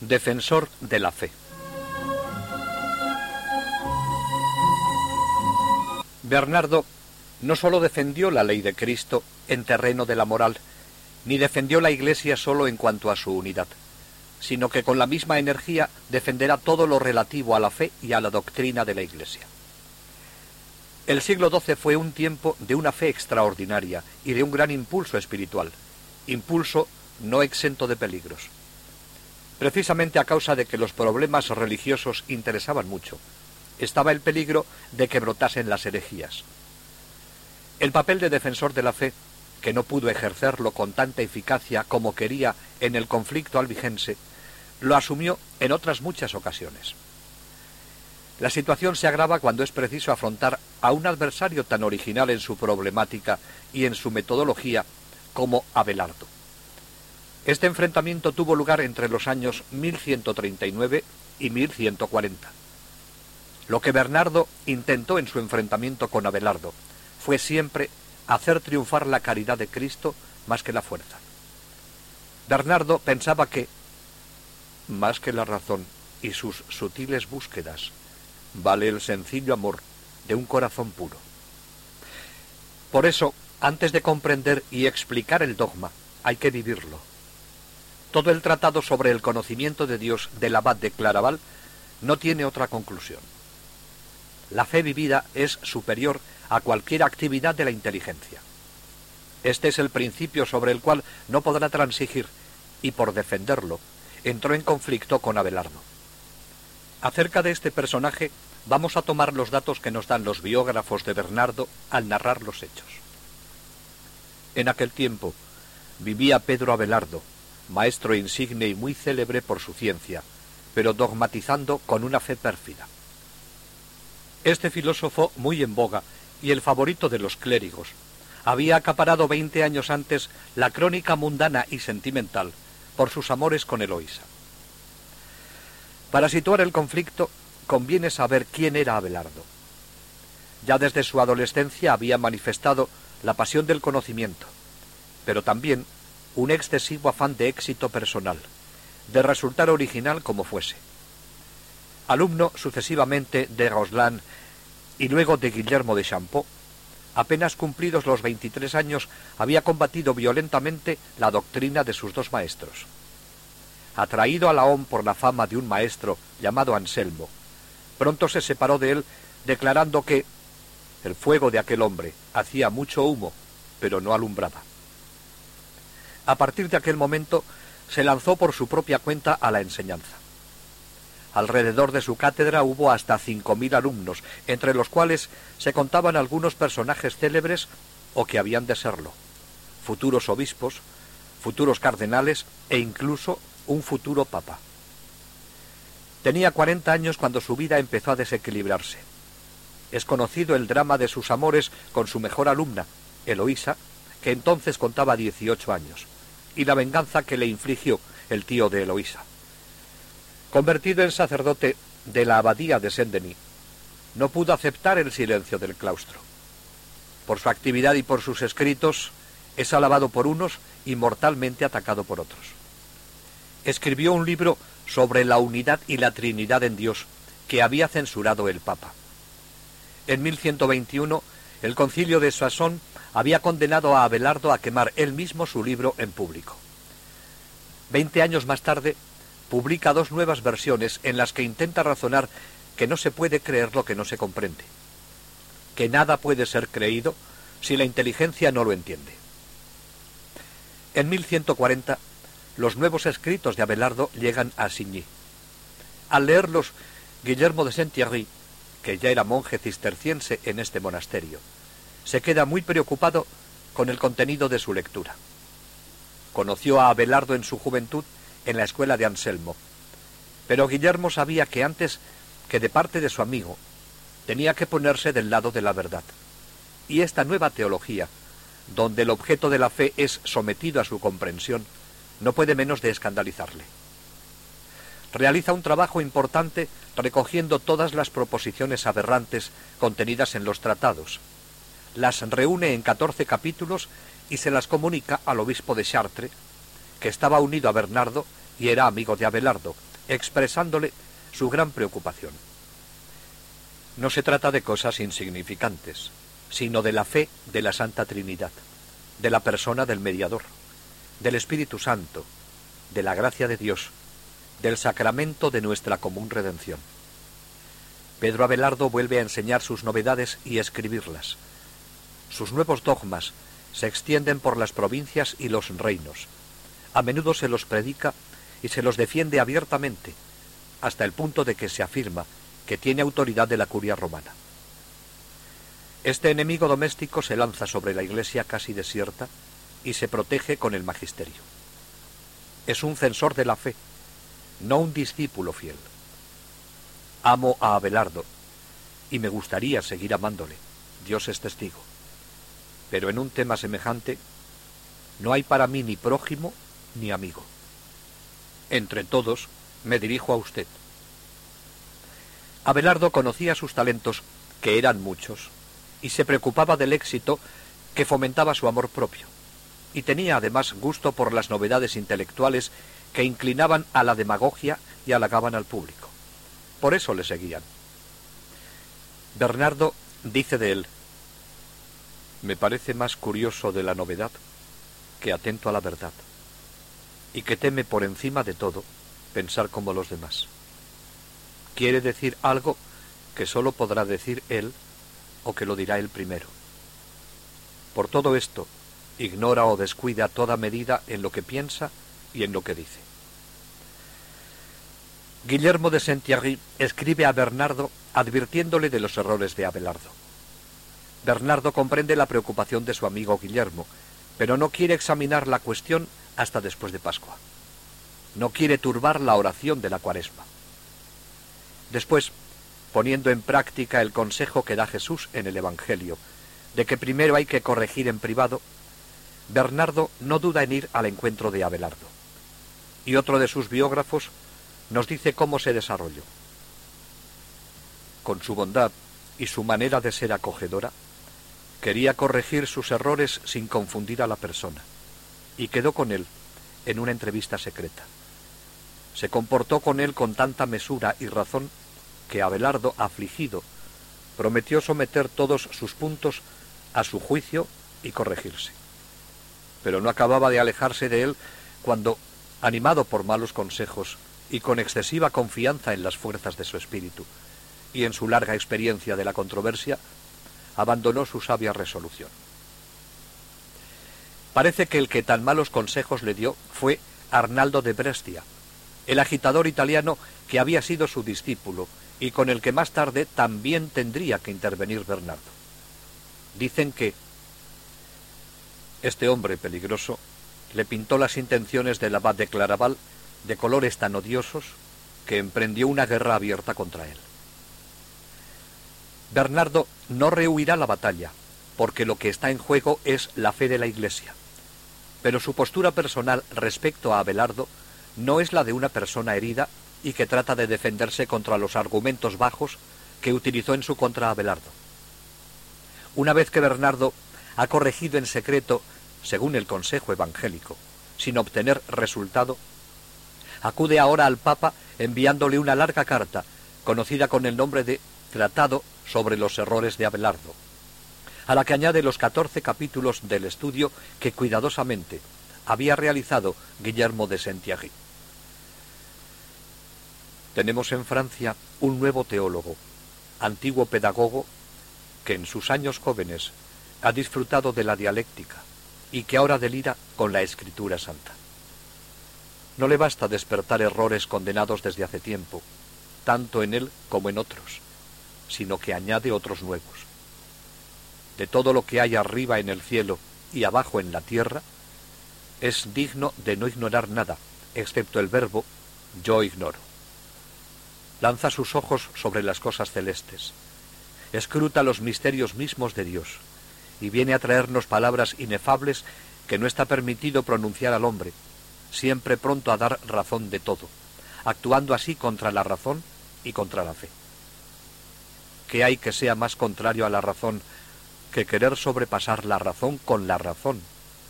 Defensor de la fe. Bernardo no sólo defendió la ley de Cristo en terreno de la moral, ni defendió la Iglesia sólo en cuanto a su unidad, sino que con la misma energía defenderá todo lo relativo a la fe y a la doctrina de la Iglesia. El siglo XII fue un tiempo de una fe extraordinaria y de un gran impulso espiritual, impulso no exento de peligros. Precisamente a causa de que los problemas religiosos interesaban mucho, estaba el peligro de que brotasen las herejías. El papel de defensor de la fe, que no pudo ejercerlo con tanta eficacia como quería en el conflicto albigense, lo asumió en otras muchas ocasiones. La situación se agrava cuando es preciso afrontar a un adversario tan original en su problemática y en su metodología como Abelardo. Este enfrentamiento tuvo lugar entre los años 1139 y 1140. Lo que Bernardo intentó en su enfrentamiento con Abelardo fue siempre hacer triunfar la caridad de Cristo más que la fuerza. Bernardo pensaba que, más que la razón y sus sutiles búsquedas, vale el sencillo amor de un corazón puro. Por eso, antes de comprender y explicar el dogma, hay que vivirlo. Todo el tratado sobre el conocimiento de Dios del abad de Claraval no tiene otra conclusión. La fe vivida es superior a cualquier actividad de la inteligencia. Este es el principio sobre el cual no podrá transigir, y por defenderlo, entró en conflicto con Abelardo. Acerca de este personaje, vamos a tomar los datos que nos dan los biógrafos de Bernardo al narrar los hechos. En aquel tiempo vivía Pedro Abelardo, maestro insigne y muy célebre por su ciencia, pero dogmatizando con una fe pérfida. Este filósofo, muy en boga y el favorito de los clérigos, había acaparado 20 años antes la crónica mundana y sentimental por sus amores con Eloísa. Para situar el conflicto, conviene saber quién era Abelardo. Ya desde su adolescencia había manifestado la pasión del conocimiento, pero también un excesivo afán de éxito personal, de resultar original como fuese. Alumno sucesivamente de Roslin y luego de Guillermo de Champeaux, apenas cumplidos los 23 años había combatido violentamente la doctrina de sus dos maestros. Atraído a Laon por la fama de un maestro llamado Anselmo, pronto se separó de él, declarando que el fuego de aquel hombre hacía mucho humo, pero no alumbraba. A partir de aquel momento se lanzó por su propia cuenta a la enseñanza. Alrededor de su cátedra hubo hasta 5.000 alumnos, entre los cuales se contaban algunos personajes célebres o que habían de serlo, futuros obispos, futuros cardenales e incluso un futuro papa. Tenía 40 años cuando su vida empezó a desequilibrarse. Es conocido el drama de sus amores con su mejor alumna, Eloísa, que entonces contaba 18 años, y la venganza que le infligió el tío de Eloísa. Convertido en sacerdote de la abadía de Saint-Denis, no pudo aceptar el silencio del claustro. Por su actividad y por sus escritos, es alabado por unos y mortalmente atacado por otros. Escribió un libro sobre la unidad y la Trinidad en Dios, que había censurado el Papa. En 1121, el concilio de Soissons había condenado a Abelardo a quemar él mismo su libro en público. 20 años más tarde, publica 2 nuevas versiones en las que intenta razonar que no se puede creer lo que no se comprende, que nada puede ser creído si la inteligencia no lo entiende. En 1140, los nuevos escritos de Abelardo llegan a Signy. Al leerlos, Guillermo de Saint-Thierry, que ya era monje cisterciense en este monasterio, se queda muy preocupado con el contenido de su lectura. Conoció a Abelardo en su juventud en la escuela de Anselmo, pero Guillermo sabía que antes que de parte de su amigo, tenía que ponerse del lado de la verdad. Y esta nueva teología, donde el objeto de la fe es sometido a su comprensión, no puede menos de escandalizarle. Realiza un trabajo importante recogiendo todas las proposiciones aberrantes contenidas en los tratados. Las reúne en 14 capítulos y se las comunica al obispo de Chartres, que estaba unido a Bernardo y era amigo de Abelardo, expresándole su gran preocupación. No se trata de cosas insignificantes, sino de la fe de la Santa Trinidad, de la persona del Mediador, del Espíritu Santo, de la gracia de Dios, del sacramento de nuestra común redención. Pedro Abelardo vuelve a enseñar sus novedades y escribirlas. Sus nuevos dogmas se extienden por las provincias y los reinos. A menudo se los predica y se los defiende abiertamente, hasta el punto de que se afirma que tiene autoridad de la curia romana. Este enemigo doméstico se lanza sobre la Iglesia casi desierta y se protege con el magisterio. Es un censor de la fe, no un discípulo fiel. Amo a Abelardo y me gustaría seguir amándole, Dios es testigo. Pero en un tema semejante no hay para mí ni prójimo ni amigo. Entre todos me dirijo a usted. Abelardo conocía sus talentos, que eran muchos, y se preocupaba del éxito que fomentaba su amor propio, y tenía además gusto por las novedades intelectuales que inclinaban a la demagogia y halagaban al público. Por eso le seguían. Bernardo dice de él: me parece más curioso de la novedad que atento a la verdad, y que teme por encima de todo pensar como los demás. Quiere decir algo que sólo podrá decir él, o que lo dirá él primero. Por todo esto, ignora o descuida toda medida en lo que piensa y en lo que dice. Guillermo de Saint-Thierry escribe a Bernardo advirtiéndole de los errores de Abelardo. Bernardo comprende la preocupación de su amigo Guillermo, pero no quiere examinar la cuestión hasta después de Pascua. No quiere turbar la oración de la Cuaresma. Después, poniendo en práctica el consejo que da Jesús en el Evangelio, de que primero hay que corregir en privado, Bernardo no duda en ir al encuentro de Abelardo. Y otro de sus biógrafos nos dice cómo se desarrolló. Con su bondad y su manera de ser acogedora, quería corregir sus errores sin confundir a la persona, y quedó con él en una entrevista secreta. Se comportó con él con tanta mesura y razón que Abelardo, afligido, prometió someter todos sus puntos a su juicio y corregirse. Pero no acababa de alejarse de él cuando, animado por malos consejos y con excesiva confianza en las fuerzas de su espíritu y en su larga experiencia de la controversia, abandonó su sabia resolución. Parece que el que tan malos consejos le dio fue Arnaldo de Brescia, el agitador italiano que había sido su discípulo y con el que más tarde también tendría que intervenir Bernardo. Dicen que este hombre peligroso le pintó las intenciones del abad de Claraval de colores tan odiosos que emprendió una guerra abierta contra él. Bernardo no rehuirá la batalla, porque lo que está en juego es la fe de la Iglesia, pero su postura personal respecto a Abelardo no es la de una persona herida y que trata de defenderse contra los argumentos bajos que utilizó en su contra Abelardo. Una vez que Bernardo ha corregido en secreto, según el consejo evangélico, sin obtener resultado, acude ahora al Papa enviándole una larga carta, conocida con el nombre de Tratado sobre los errores de Abelardo, a la que añade los 14 capítulos del estudio que cuidadosamente había realizado Guillermo de Saint-Thierry. Tenemos en Francia un nuevo teólogo, antiguo pedagogo, que en sus años jóvenes ha disfrutado de la dialéctica y que ahora delira con la Escritura Santa. No le basta despertar errores condenados desde hace tiempo, tanto en él como en otros, sino que añade otros nuevos. De todo lo que hay arriba en el cielo y abajo en la tierra, es digno de no ignorar nada, excepto el verbo yo ignoro. Lanza sus ojos sobre las cosas celestes, escruta los misterios mismos de Dios, y viene a traernos palabras inefables que no está permitido pronunciar al hombre, siempre pronto a dar razón de todo, actuando así contra la razón y contra la fe. ¿Qué hay que sea más contrario a la razón que querer sobrepasar la razón con la razón?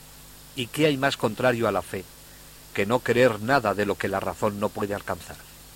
¿Y qué hay más contrario a la fe que no creer nada de lo que la razón no puede alcanzar?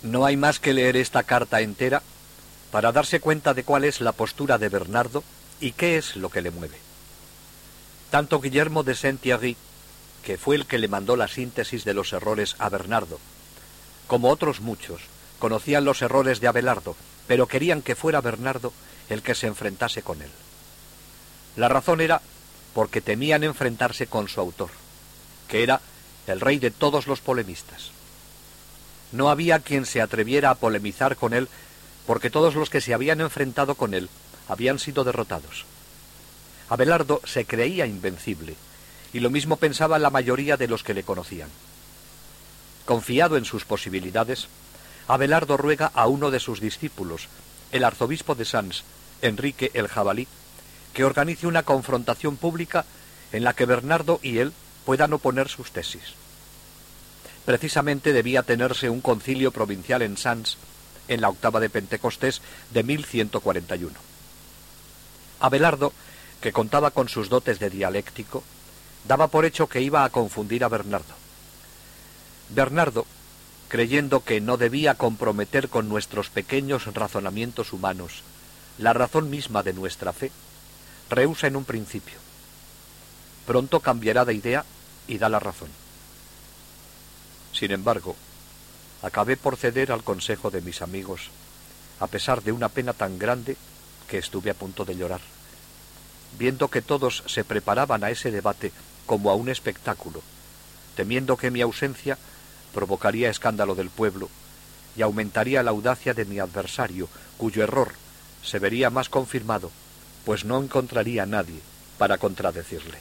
No hay más que leer esta carta entera para darse cuenta de cuál es la postura de Bernardo y qué es lo que le mueve. Tanto Guillermo de Saint-Thierry, que fue el que le mandó la síntesis de los errores a Bernardo, como otros muchos, conocían los errores de Abelardo, pero querían que fuera Bernardo el que se enfrentase con él. La razón era porque temían enfrentarse con su autor, que era el rey de todos los polemistas. No había quien se atreviera a polemizar con él, porque todos los que se habían enfrentado con él habían sido derrotados. Abelardo se creía invencible, y lo mismo pensaba la mayoría de los que le conocían. Confiado en sus posibilidades, Abelardo ruega a uno de sus discípulos, el arzobispo de Sens, Enrique el Jabalí, que organice una confrontación pública en la que Bernardo y él puedan oponer sus tesis. Precisamente debía tenerse un concilio provincial en Sens en la octava de Pentecostés de 1141. Abelardo, que contaba con sus dotes de dialéctico, daba por hecho que iba a confundir a Bernardo. Bernardo, creyendo que no debía comprometer con nuestros pequeños razonamientos humanos la razón misma de nuestra fe, rehúsa en un principio. Pronto cambiará de idea y da la razón. Sin embargo, acabé por ceder al consejo de mis amigos, a pesar de una pena tan grande que estuve a punto de llorar. Viendo que todos se preparaban a ese debate como a un espectáculo, temiendo que mi ausencia provocaría escándalo del pueblo y aumentaría la audacia de mi adversario, cuyo error se vería más confirmado, pues no encontraría a nadie para contradecirle.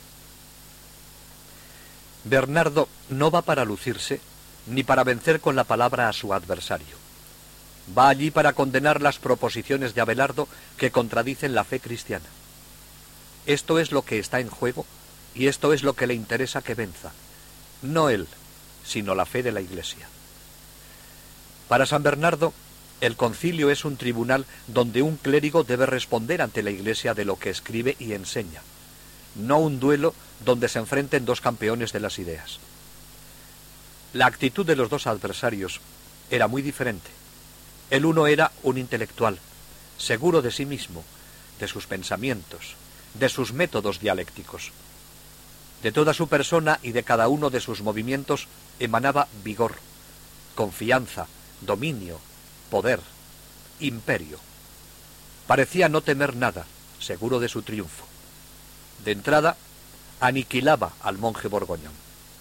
Bernardo no va para lucirse ni para vencer con la palabra a su adversario. Va allí para condenar las proposiciones de Abelardo que contradicen la fe cristiana. Esto es lo que está en juego y esto es lo que le interesa que venza, no él, sino la fe de la Iglesia. Para San Bernardo, el concilio es un tribunal donde un clérigo debe responder ante la Iglesia de lo que escribe y enseña, no un duelo donde se enfrenten dos campeones de las ideas. La actitud de los dos adversarios era muy diferente. El uno era un intelectual, seguro de sí mismo, de sus pensamientos, de sus métodos dialécticos. De toda su persona y de cada uno de sus movimientos emanaba vigor, confianza, dominio, poder, imperio. Parecía no temer nada, seguro de su triunfo. De entrada, aniquilaba al monje borgoñón.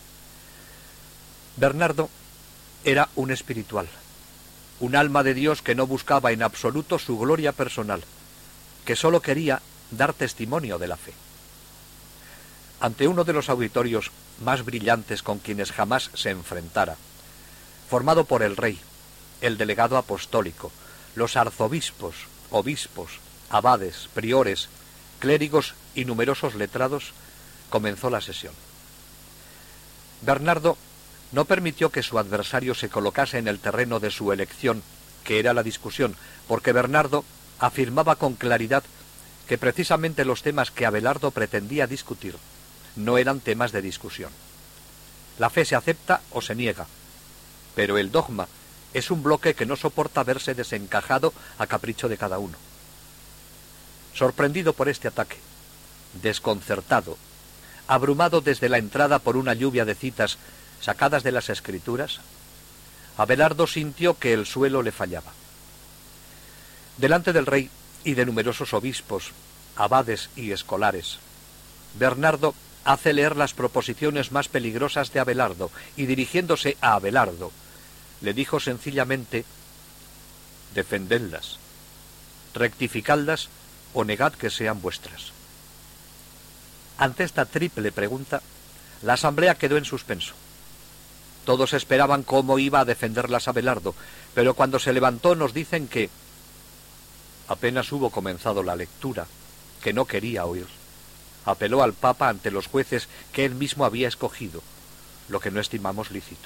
Bernardo era un espiritual, un alma de Dios que no buscaba en absoluto su gloria personal, que sólo quería dar testimonio de la fe. Ante uno de los auditorios más brillantes con quienes jamás se enfrentara, formado por el rey, el delegado apostólico, los arzobispos, obispos, abades, priores, clérigos y numerosos letrados, comenzó la sesión. Bernardo no permitió que su adversario se colocase en el terreno de su elección, que era la discusión, porque Bernardo afirmaba con claridad que precisamente los temas que Abelardo pretendía discutir no eran temas de discusión. La fe se acepta o se niega, pero el dogma es un bloque que no soporta verse desencajado a capricho de cada uno. Sorprendido por este ataque, desconcertado, abrumado desde la entrada por una lluvia de citas sacadas de las Escrituras, Abelardo sintió que el suelo le fallaba. Delante del rey y de numerosos obispos, abades y escolares, Bernardo hace leer las proposiciones más peligrosas de Abelardo y, dirigiéndose a Abelardo, le dijo sencillamente: defendedlas, rectificadlas o negad que sean vuestras. Ante esta triple pregunta, la asamblea quedó en suspenso. Todos esperaban cómo iba a defenderlas Abelardo, pero cuando se levantó nos dicen que apenas hubo comenzado la lectura, que no quería oír. Apeló al Papa ante los jueces que él mismo había escogido, lo que no estimamos lícito.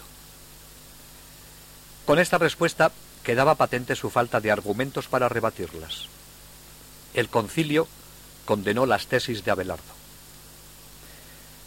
Con esta respuesta quedaba patente su falta de argumentos para rebatirlas. El concilio condenó las tesis de Abelardo.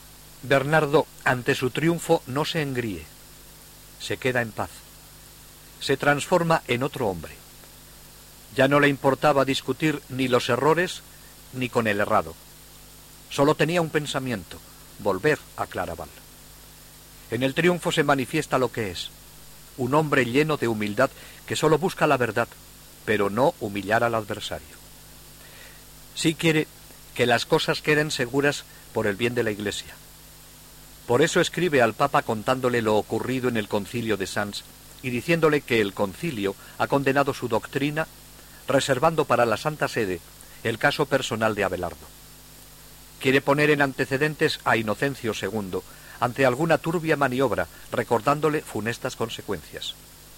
Bernardo, ante su triunfo, no se engríe, se queda en paz. se transforma en otro hombre. Ya no le importaba discutir ni los errores ni con el errado. Solo tenía un pensamiento: volver a Claraval. En el triunfo se manifiesta lo que es: un hombre lleno de humildad que solo busca la verdad, pero no humillar al adversario. Sí quiere que las cosas queden seguras por el bien de la Iglesia. Por eso escribe al Papa contándole lo ocurrido en el concilio de Sens y diciéndole que el concilio ha condenado su doctrina, reservando para la Santa Sede el caso personal de Abelardo. Quiere poner en antecedentes a Inocencio II ante alguna turbia maniobra, recordándole funestas consecuencias.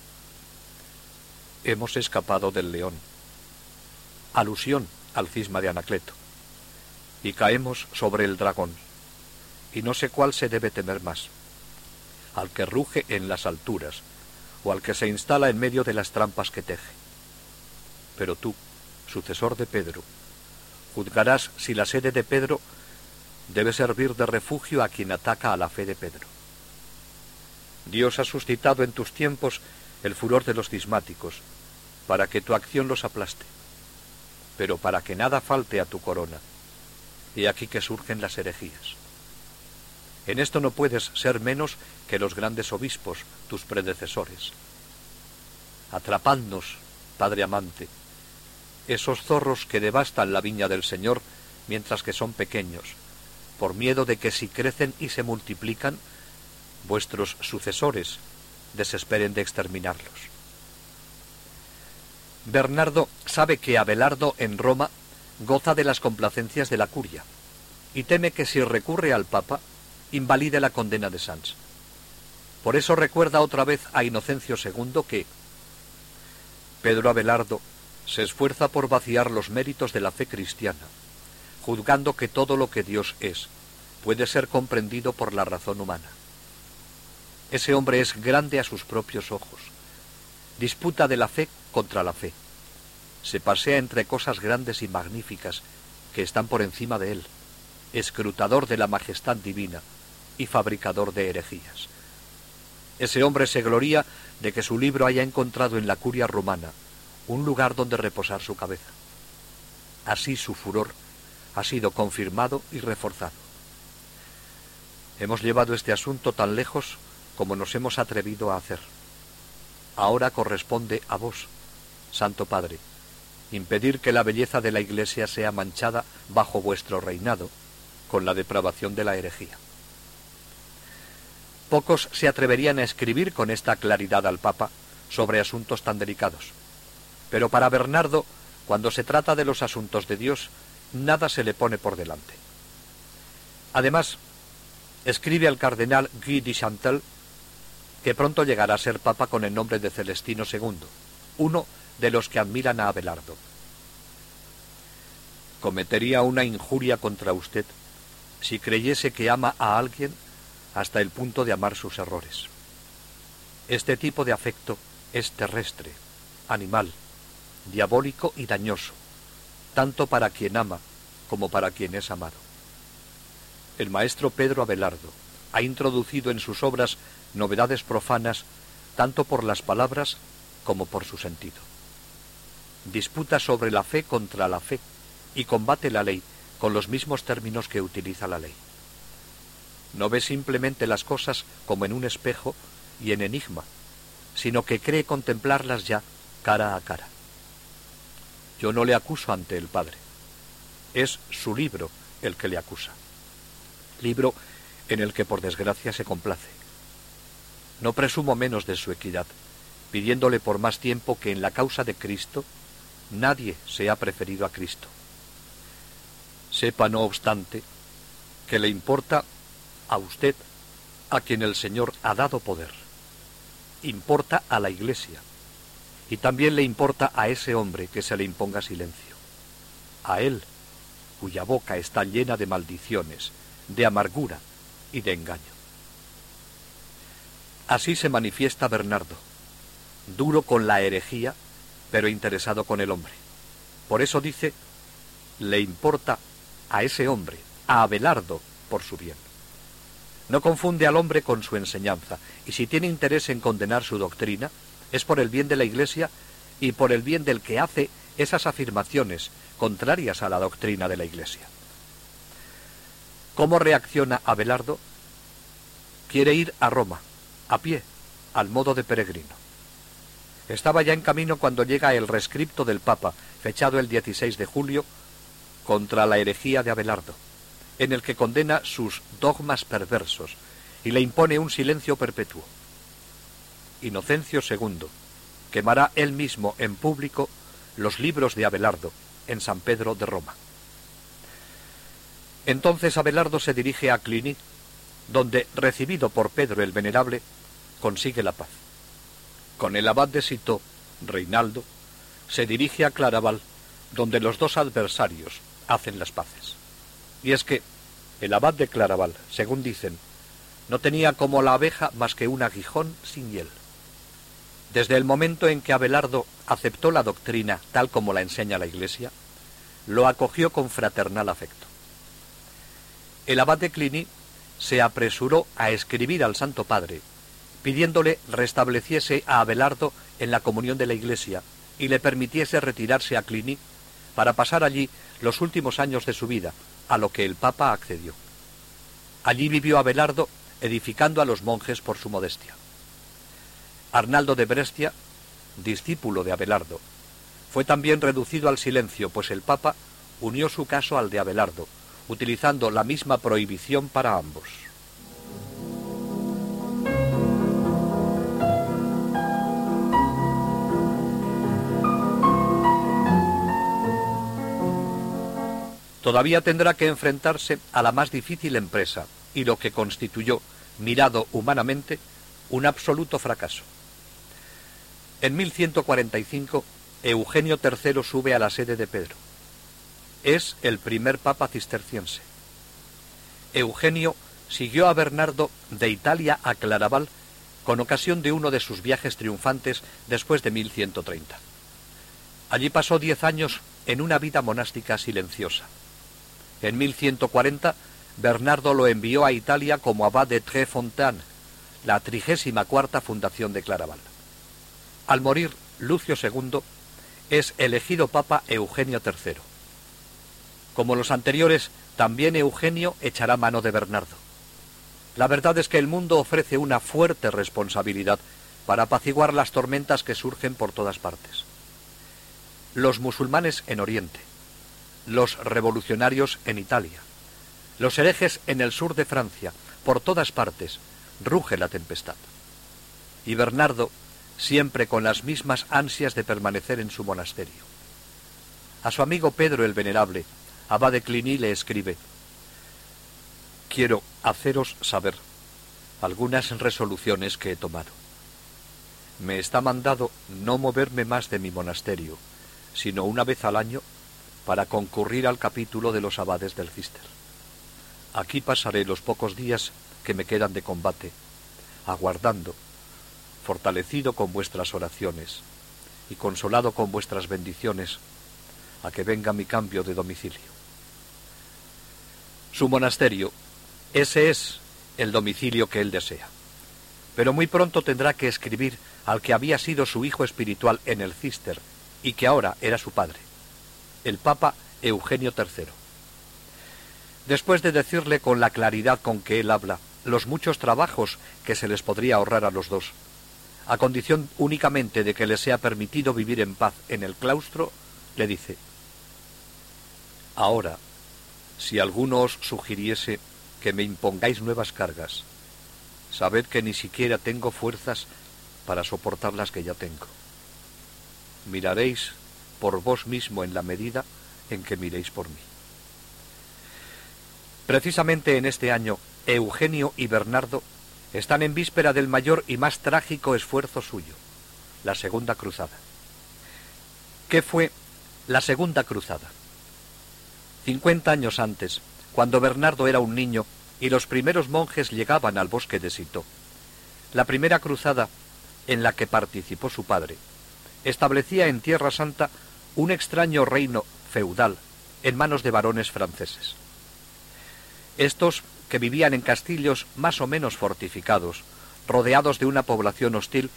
Hemos escapado del león, alusión al cisma de Anacleto, y caemos sobre el dragón, y no sé cuál se debe temer más: al que ruge en las alturas, o al que se instala en medio de las trampas que teje. Pero tú, sucesor de Pedro, juzgarás si la sede de Pedro debe servir de refugio a quien ataca a la fe de Pedro. Dios ha suscitado en tus tiempos el furor de los cismáticos, para que tu acción los aplaste, pero para que nada falte a tu corona. Y aquí que surgen las herejías. En esto no puedes ser menos que los grandes obispos, tus predecesores. Atrapadnos, Padre amante, esos zorros que devastan la viña del Señor mientras que son pequeños, por miedo de que si crecen y se multiplican, vuestros sucesores desesperen de exterminarlos. Bernardo sabe que Abelardo en Roma goza de las complacencias de la curia y teme que si recurre al Papa invalide la condena de Sens. Por eso recuerda otra vez a Inocencio II que Pedro Abelardo se esfuerza por vaciar los méritos de la fe cristiana, juzgando que todo lo que Dios es puede ser comprendido por la razón humana. Ese hombre es grande a sus propios ojos. Disputa de la fe contra la fe. Se pasea entre cosas grandes y magníficas que están por encima de él, escrutador de la majestad divina y fabricador de herejías. Ese hombre se gloría de que su libro haya encontrado en la curia romana un lugar donde reposar su cabeza. Así su furor ha sido confirmado y reforzado. Hemos llevado este asunto tan lejos como nos hemos atrevido a hacer. Ahora corresponde a vos, Santo Padre, impedir que la belleza de la Iglesia sea manchada bajo vuestro reinado con la depravación de la herejía. Pocos se atreverían a escribir con esta claridad al Papa sobre asuntos tan delicados. Pero para Bernardo, cuando se trata de los asuntos de Dios, nada se le pone por delante. Además, escribe al cardenal Guy de Chantal que pronto llegará a ser papa con el nombre de Celestino II, uno de los que admiran a Abelardo. Cometería una injuria contra usted si creyese que ama a alguien hasta el punto de amar sus errores. Este tipo de afecto es terrestre, animal, diabólico y dañoso, tanto para quien ama como para quien es amado. El maestro Pedro Abelardo ha introducido en sus obras novedades profanas tanto por las palabras como por su sentido. Disputa sobre la fe contra la fe y combate la ley con los mismos términos que utiliza la ley. No ve simplemente las cosas como en un espejo y en enigma, sino que cree contemplarlas ya cara a cara. Yo no le acuso ante el Padre. Es su libro el que le acusa. Libro en el que por desgracia se complace. No presumo menos de su equidad, pidiéndole por más tiempo que en la causa de Cristo nadie sea preferido a Cristo. Sepa, no obstante, que le importa a usted a quien el Señor ha dado poder. Importa a la Iglesia. Y también le importa a ese hombre que se le imponga silencio. A él, cuya boca está llena de maldiciones, de amargura y de engaño. Así se manifiesta Bernardo, duro con la herejía, pero interesado con el hombre. Por eso dice, le importa a ese hombre, a Abelardo, por su bien. No confunde al hombre con su enseñanza, y si tiene interés en condenar su doctrina, es por el bien de la Iglesia y por el bien del que hace esas afirmaciones contrarias a la doctrina de la Iglesia. ¿Cómo reacciona Abelardo? Quiere ir a Roma, a pie, al modo de peregrino. Estaba ya en camino cuando llega el rescripto del Papa, fechado el 16 de julio, contra la herejía de Abelardo, en el que condena sus dogmas perversos y le impone un silencio perpetuo. Inocencio II quemará él mismo en público los libros de Abelardo en San Pedro de Roma. Entonces Abelardo se dirige a Cluny, donde, recibido por Pedro el Venerable, consigue la paz. Con el abad de Citeaux, Reinaldo, se dirige a Claraval, donde los dos adversarios hacen las paces. Y es que el abad de Claraval, según dicen, no tenía como la abeja más que un aguijón sin hiel. Desde el momento en que Abelardo aceptó la doctrina tal como la enseña la Iglesia, lo acogió con fraternal afecto. El abad de Cluny se apresuró a escribir al Santo Padre, pidiéndole restableciese a Abelardo en la comunión de la Iglesia y le permitiese retirarse a Cluny para pasar allí los últimos años de su vida, a lo que el Papa accedió. Allí vivió Abelardo, edificando a los monjes por su modestia. Arnaldo de Brescia, discípulo de Abelardo, fue también reducido al silencio, pues el Papa unió su caso al de Abelardo, utilizando la misma prohibición para ambos. Todavía tendrá que enfrentarse a la más difícil empresa y lo que constituyó, mirado humanamente, un absoluto fracaso. En 1145, Eugenio III sube a la sede de Pedro. Es el primer papa cisterciense. Eugenio siguió a Bernardo de Italia a Claraval con ocasión de uno de sus viajes triunfantes después de 1130. Allí pasó 10 años en una vida monástica silenciosa. En 1140, Bernardo lo envió a Italia como abad de Tréfontaine, la 34ª fundación de Claraval. Al morir Lucio II, es elegido papa Eugenio III. Como los anteriores, también Eugenio echará mano de Bernardo. La verdad es que el mundo ofrece una fuerte responsabilidad para apaciguar las tormentas que surgen por todas partes. Los musulmanes en Oriente, los revolucionarios en Italia, los herejes en el sur de Francia, por todas partes, ruge la tempestad. Y Bernardo, siempre con las mismas ansias de permanecer en su monasterio. A su amigo Pedro el Venerable, abad de Cluny, le escribe: «Quiero haceros saber algunas resoluciones que he tomado. Me está mandado no moverme más de mi monasterio, sino una vez al año, para concurrir al capítulo de los abades del Cister. Aquí pasaré los pocos días que me quedan de combate, aguardando, fortalecido con vuestras oraciones y consolado con vuestras bendiciones, a que venga mi cambio de domicilio». Su monasterio, ese es el domicilio que él desea. Pero muy pronto tendrá que escribir al que había sido su hijo espiritual en el Cister y que ahora era su padre, el Papa Eugenio III. Después de decirle con la claridad con que él habla los muchos trabajos que se les podría ahorrar a los dos, a condición únicamente de que les sea permitido vivir en paz en el claustro, le dice: «Ahora, si alguno os sugiriese que me impongáis nuevas cargas, sabed que ni siquiera tengo fuerzas para soportar las que ya tengo. Miraréis por vos mismo en la medida en que miréis por mí». Precisamente en este año, Eugenio y Bernardo están en víspera del mayor y más trágico esfuerzo suyo, la Segunda Cruzada. ¿Qué fue la Segunda Cruzada? 50 años antes, cuando Bernardo era un niño y los primeros monjes llegaban al bosque de Citeaux, la primera cruzada, en la que participó su padre, establecía en Tierra Santa un extraño reino feudal en manos de varones franceses. Estos, que vivían en castillos más o menos fortificados, rodeados de una población hostil,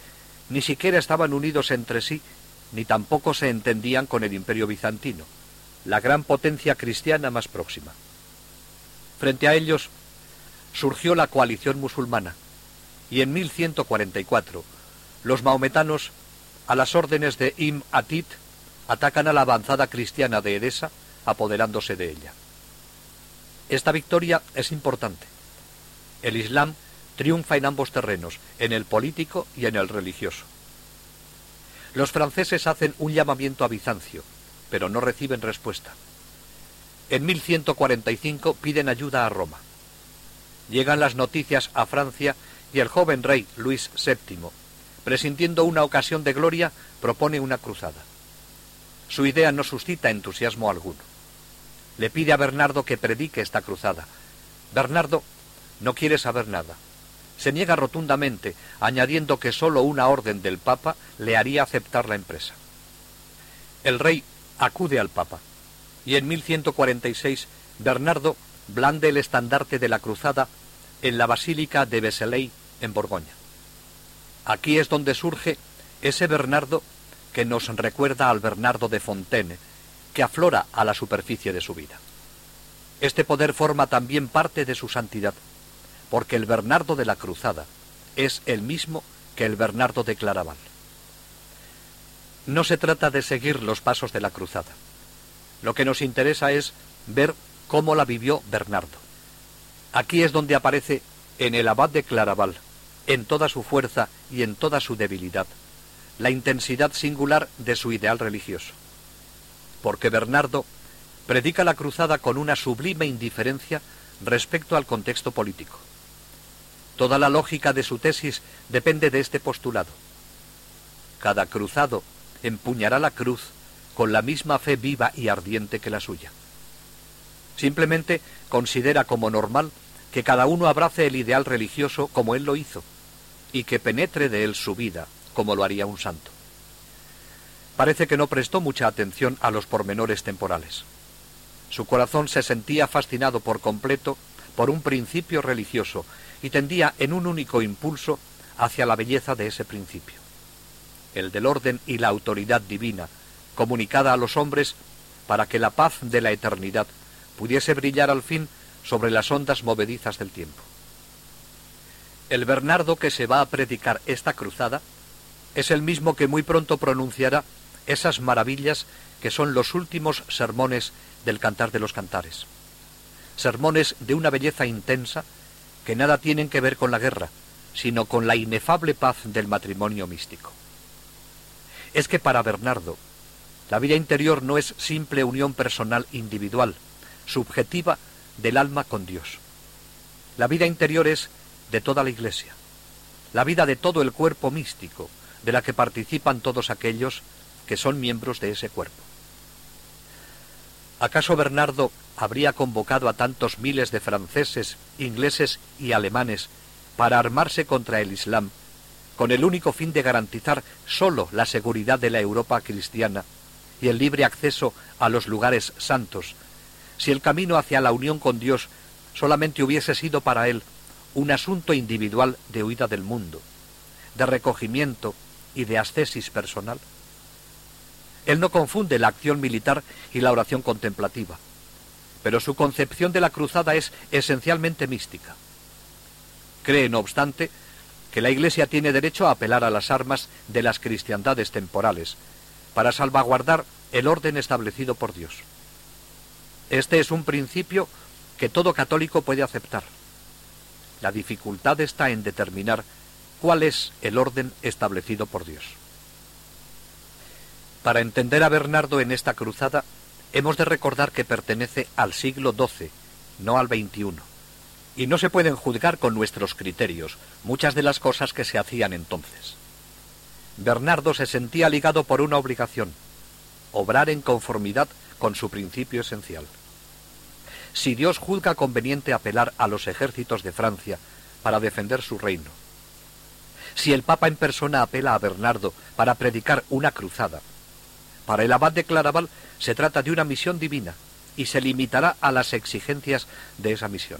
ni siquiera estaban unidos entre sí, ni tampoco se entendían con el Imperio bizantino, la gran potencia cristiana más próxima. Frente a ellos surgió la coalición musulmana, y en 1144 los maometanos, a las órdenes de Ibn Atid, atacan a la avanzada cristiana de Edesa, apoderándose de ella. Esta victoria es importante. El Islam triunfa en ambos terrenos, en el político y en el religioso. Los franceses hacen un llamamiento a Bizancio, pero no reciben respuesta. En 1145 piden ayuda a Roma. Llegan las noticias a Francia y el joven rey Luis VII, presintiendo una ocasión de gloria, propone una cruzada. Su idea no suscita entusiasmo alguno. Le pide a Bernardo que predique esta cruzada. Bernardo no quiere saber nada. Se niega rotundamente, añadiendo que sólo una orden del Papa le haría aceptar la empresa. El rey acude al Papa, y en 1146 Bernardo blande el estandarte de la cruzada en la Basílica de Vézelay, en Borgoña. Aquí es donde surge ese Bernardo que nos recuerda al Bernardo de Fontaine, que aflora a la superficie de su vida. Este poder forma también parte de su santidad, porque el Bernardo de la Cruzada es el mismo que el Bernardo de Claraval. No se trata de seguir los pasos de la Cruzada. Lo que nos interesa es ver cómo la vivió Bernardo. Aquí es donde aparece en el abad de Claraval, en toda su fuerza y en toda su debilidad, la intensidad singular de su ideal religioso. Porque Bernardo predica la cruzada con una sublime indiferencia respecto al contexto político. Toda la lógica de su tesis depende de este postulado. Cada cruzado empuñará la cruz con la misma fe viva y ardiente que la suya. Simplemente considera como normal que cada uno abrace el ideal religioso como él lo hizo, y que penetre de él su vida como lo haría un santo. Parece que no prestó mucha atención a los pormenores temporales. Su corazón se sentía fascinado por completo por un principio religioso y tendía en un único impulso hacia la belleza de ese principio, el del orden y la autoridad divina, comunicada a los hombres para que la paz de la eternidad pudiese brillar al fin sobre las ondas movedizas del tiempo. El Bernardo que se va a predicar esta cruzada es el mismo que muy pronto pronunciará esas maravillas que son los últimos sermones del Cantar de los Cantares. Sermones de una belleza intensa que nada tienen que ver con la guerra, sino con la inefable paz del matrimonio místico. Es que para Bernardo, la vida interior no es simple unión personal individual, subjetiva del alma con Dios. La vida interior es de toda la Iglesia, la vida de todo el cuerpo místico, de la que participan todos aquellos que son miembros de ese cuerpo. ¿Acaso Bernardo habría convocado a tantos miles de franceses, ingleses y alemanes para armarse contra el Islam, con el único fin de garantizar sólo la seguridad de la Europa cristiana y el libre acceso a los lugares santos, si el camino hacia la unión con Dios solamente hubiese sido para él un asunto individual de huida del mundo, de recogimiento y de ascesis personal? Él no confunde la acción militar y la oración contemplativa, pero su concepción de la cruzada es esencialmente mística. Cree, no obstante, que la Iglesia tiene derecho a apelar a las armas de las cristiandades temporales para salvaguardar el orden establecido por Dios. Este es un principio que todo católico puede aceptar. La dificultad está en determinar cuál es el orden establecido por Dios. Para entender a Bernardo en esta cruzada, hemos de recordar que pertenece al siglo XII, no al XXI, y no se pueden juzgar con nuestros criterios muchas de las cosas que se hacían entonces. Bernardo se sentía ligado por una obligación: obrar en conformidad con su principio esencial. Si Dios juzga conveniente apelar a los ejércitos de Francia para defender su reino, si el Papa en persona apela a Bernardo para predicar una cruzada, para el abad de Claraval se trata de una misión divina y se limitará a las exigencias de esa misión.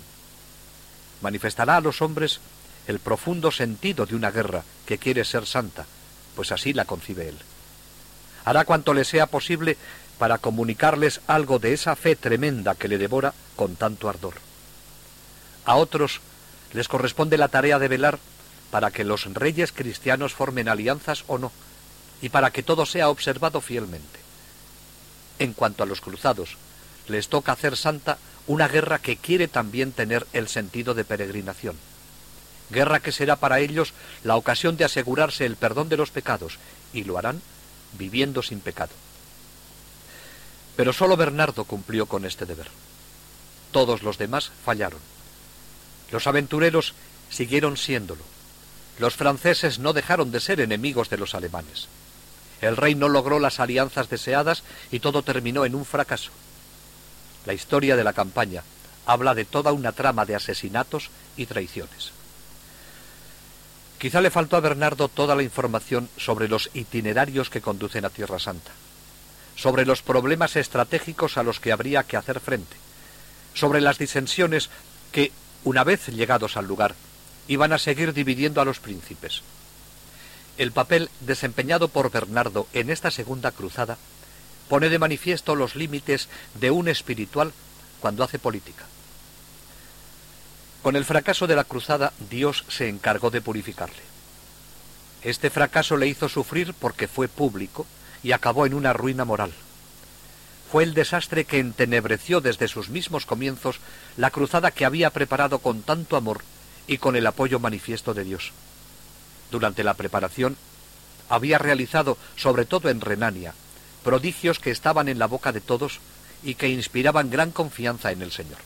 Manifestará a los hombres el profundo sentido de una guerra que quiere ser santa, pues así la concibe él. Hará cuanto le sea posible para comunicarles algo de esa fe tremenda que le devora con tanto ardor. A otros les corresponde la tarea de velar para que los reyes cristianos formen alianzas o no, y para que todo sea observado fielmente. En cuanto a los cruzados, les toca hacer santa una guerra que quiere también tener el sentido de peregrinación. Guerra que será para ellos la ocasión de asegurarse el perdón de los pecados, y lo harán viviendo sin pecado. Pero sólo Bernardo cumplió con este deber. Todos los demás fallaron. Los aventureros siguieron siéndolo. Los franceses no dejaron de ser enemigos de los alemanes. El rey no logró las alianzas deseadas y todo terminó en un fracaso. La historia de la campaña habla de toda una trama de asesinatos y traiciones. Quizá le faltó a Bernardo toda la información sobre los itinerarios que conducen a Tierra Santa, sobre los problemas estratégicos a los que habría que hacer frente, sobre las disensiones que, una vez llegados al lugar, iban a seguir dividiendo a los príncipes. El papel desempeñado por Bernardo en esta segunda cruzada pone de manifiesto los límites de un espiritual cuando hace política. Con el fracaso de la cruzada, Dios se encargó de purificarle. Este fracaso le hizo sufrir porque fue público y acabó en una ruina moral. Fue el desastre que entenebreció desde sus mismos comienzos la cruzada que había preparado con tanto amor y con el apoyo manifiesto de Dios. Durante la preparación, había realizado, sobre todo en Renania, prodigios que estaban en la boca de todos y que inspiraban gran confianza en el Señor.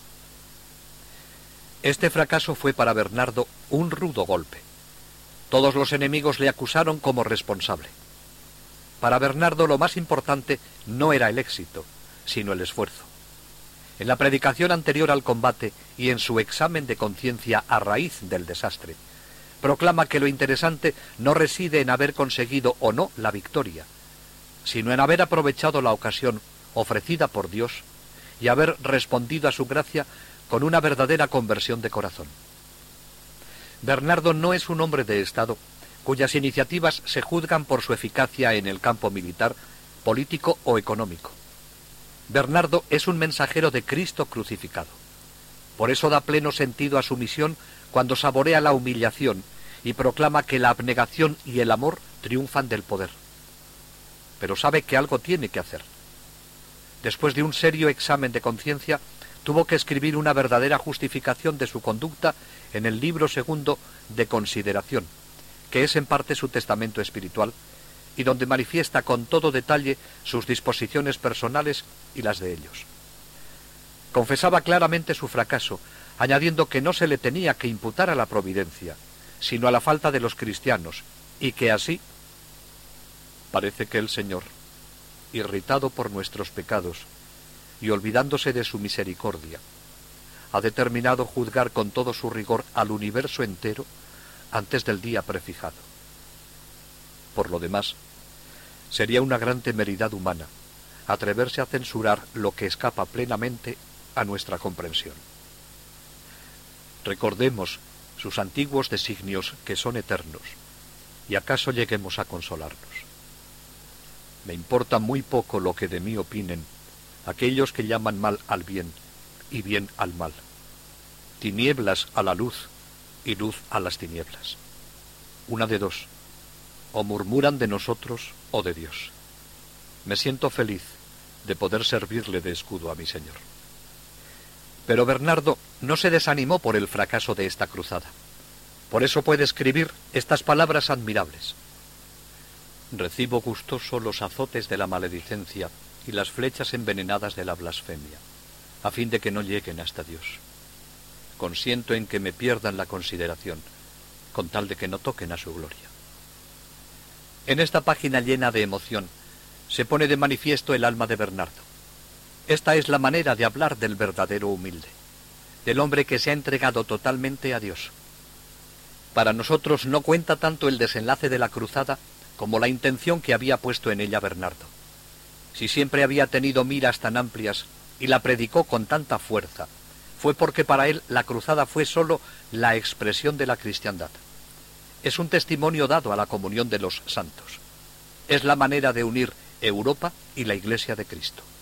Este fracaso fue para Bernardo un rudo golpe. Todos los enemigos le acusaron como responsable. Para Bernardo lo más importante no era el éxito, sino el esfuerzo. En la predicación anterior al combate y en su examen de conciencia a raíz del desastre, proclama que lo interesante no reside en haber conseguido o no la victoria, sino en haber aprovechado la ocasión ofrecida por Dios y haber respondido a su gracia con una verdadera conversión de corazón. Bernardo no es un hombre de Estado cuyas iniciativas se juzgan por su eficacia en el campo militar, político o económico. Bernardo es un mensajero de Cristo crucificado. Por eso da pleno sentido a su misión cuando saborea la humillación y proclama que la abnegación y el amor triunfan del poder. Pero sabe que algo tiene que hacer. Después de un serio examen de conciencia, tuvo que escribir una verdadera justificación de su conducta en el libro segundo de Consideración, que es en parte su testamento espiritual, y donde manifiesta con todo detalle sus disposiciones personales y las de ellos. Confesaba claramente su fracaso, añadiendo que no se le tenía que imputar a la providencia, sino a la falta de los cristianos, y que así parece que el Señor, irritado por nuestros pecados y olvidándose de su misericordia, ha determinado juzgar con todo su rigor al universo entero antes del día prefijado. Por lo demás, sería una gran temeridad humana atreverse a censurar lo que escapa plenamente a nuestra comprensión. Recordemos sus antiguos designios que son eternos, y acaso lleguemos a consolarnos. Me importa muy poco lo que de mí opinen aquellos que llaman mal al bien y bien al mal, tinieblas a la luz y luz a las tinieblas. Una de dos, o murmuran de nosotros o de Dios. Me siento feliz de poder servirle de escudo a mi Señor. Pero Bernardo no se desanimó por el fracaso de esta cruzada. Por eso puede escribir estas palabras admirables. Recibo gustoso los azotes de la maledicencia y las flechas envenenadas de la blasfemia, a fin de que no lleguen hasta Dios. Consiento en que me pierdan la consideración, con tal de que no toquen a su gloria. En esta página llena de emoción se pone de manifiesto el alma de Bernardo. Esta es la manera de hablar del verdadero humilde, del hombre que se ha entregado totalmente a Dios. Para nosotros no cuenta tanto el desenlace de la cruzada como la intención que había puesto en ella Bernardo. Si siempre había tenido miras tan amplias y la predicó con tanta fuerza, fue porque para él la cruzada fue sólo la expresión de la cristiandad. Es un testimonio dado a la comunión de los santos. Es la manera de unir Europa y la Iglesia de Cristo.